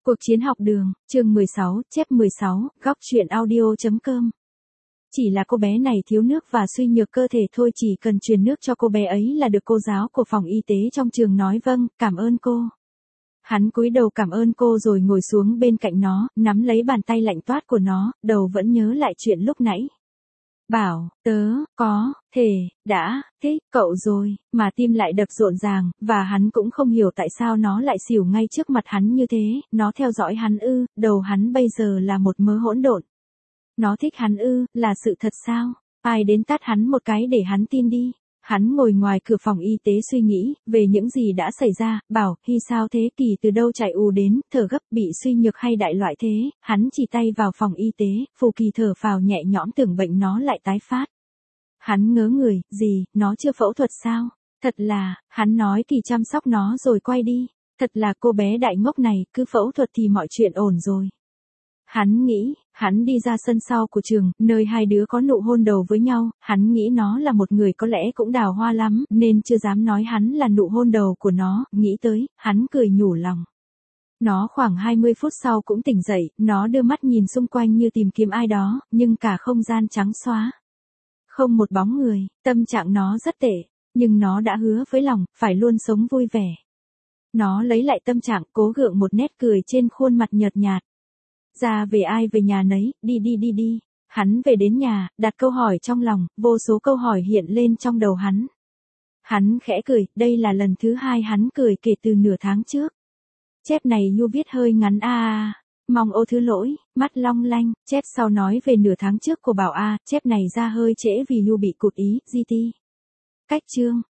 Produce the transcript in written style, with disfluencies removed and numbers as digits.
Cuộc chiến học đường, chương 16, chép 16, góc truyện audio.com. Chỉ là cô bé này thiếu nước và suy nhược cơ thể thôi, chỉ cần truyền nước cho cô bé ấy là được. Cô giáo của phòng y tế trong trường nói vâng, cảm ơn cô. Hắn cúi đầu cảm ơn cô rồi ngồi xuống bên cạnh nó, nắm lấy bàn tay lạnh toát của nó, đầu vẫn nhớ lại chuyện lúc nãy. Bảo, tớ, có, thể, đã, thích, cậu rồi, mà tim lại đập rộn ràng, và hắn cũng không hiểu tại sao nó lại xỉu ngay trước mặt hắn như thế, nó theo dõi hắn ư, đầu hắn bây giờ là một mớ hỗn độn. Nó thích hắn ư, là sự thật sao? Ai đến tát hắn một cái để hắn tin đi. Hắn ngồi ngoài cửa phòng y tế suy nghĩ về những gì đã xảy ra. Bảo, Hy sao thế, Kỳ từ đâu chạy ù đến, thở gấp, bị suy nhược hay đại loại thế? Hắn chỉ tay vào phòng y tế, Phù Kỳ thở phào nhẹ nhõm, tưởng bệnh nó lại tái phát. Hắn ngớ người, gì, nó chưa phẫu thuật sao? Thật là, hắn nói Kỳ chăm sóc nó rồi quay đi. Thật là cô bé đại ngốc này, cứ phẫu thuật thì mọi chuyện ổn rồi. Hắn nghĩ, hắn đi ra sân sau của trường, nơi hai đứa có nụ hôn đầu với nhau, hắn nghĩ nó là một người có lẽ cũng đào hoa lắm, nên chưa dám nói hắn là nụ hôn đầu của nó, nghĩ tới, hắn cười nhủ lòng. Nó khoảng 20 phút sau cũng tỉnh dậy, nó đưa mắt nhìn xung quanh như tìm kiếm ai đó, nhưng cả không gian trắng xóa. Không một bóng người, tâm trạng nó rất tệ, nhưng nó đã hứa với lòng, phải luôn sống vui vẻ. Nó lấy lại tâm trạng, cố gượng một nét cười trên khuôn mặt nhợt nhạt. Ra về ai về nhà nấy, đi. Hắn về đến nhà, đặt câu hỏi trong lòng, vô số câu hỏi hiện lên trong đầu hắn. Hắn khẽ cười, đây là lần thứ hai hắn cười kể từ nửa tháng trước. Chép này Nhu viết hơi ngắn mong ô thứ lỗi, mắt long lanh, chép sau nói về nửa tháng trước của Bảo chép này ra hơi trễ vì Nhu bị cụt ý, GT. Cách chương,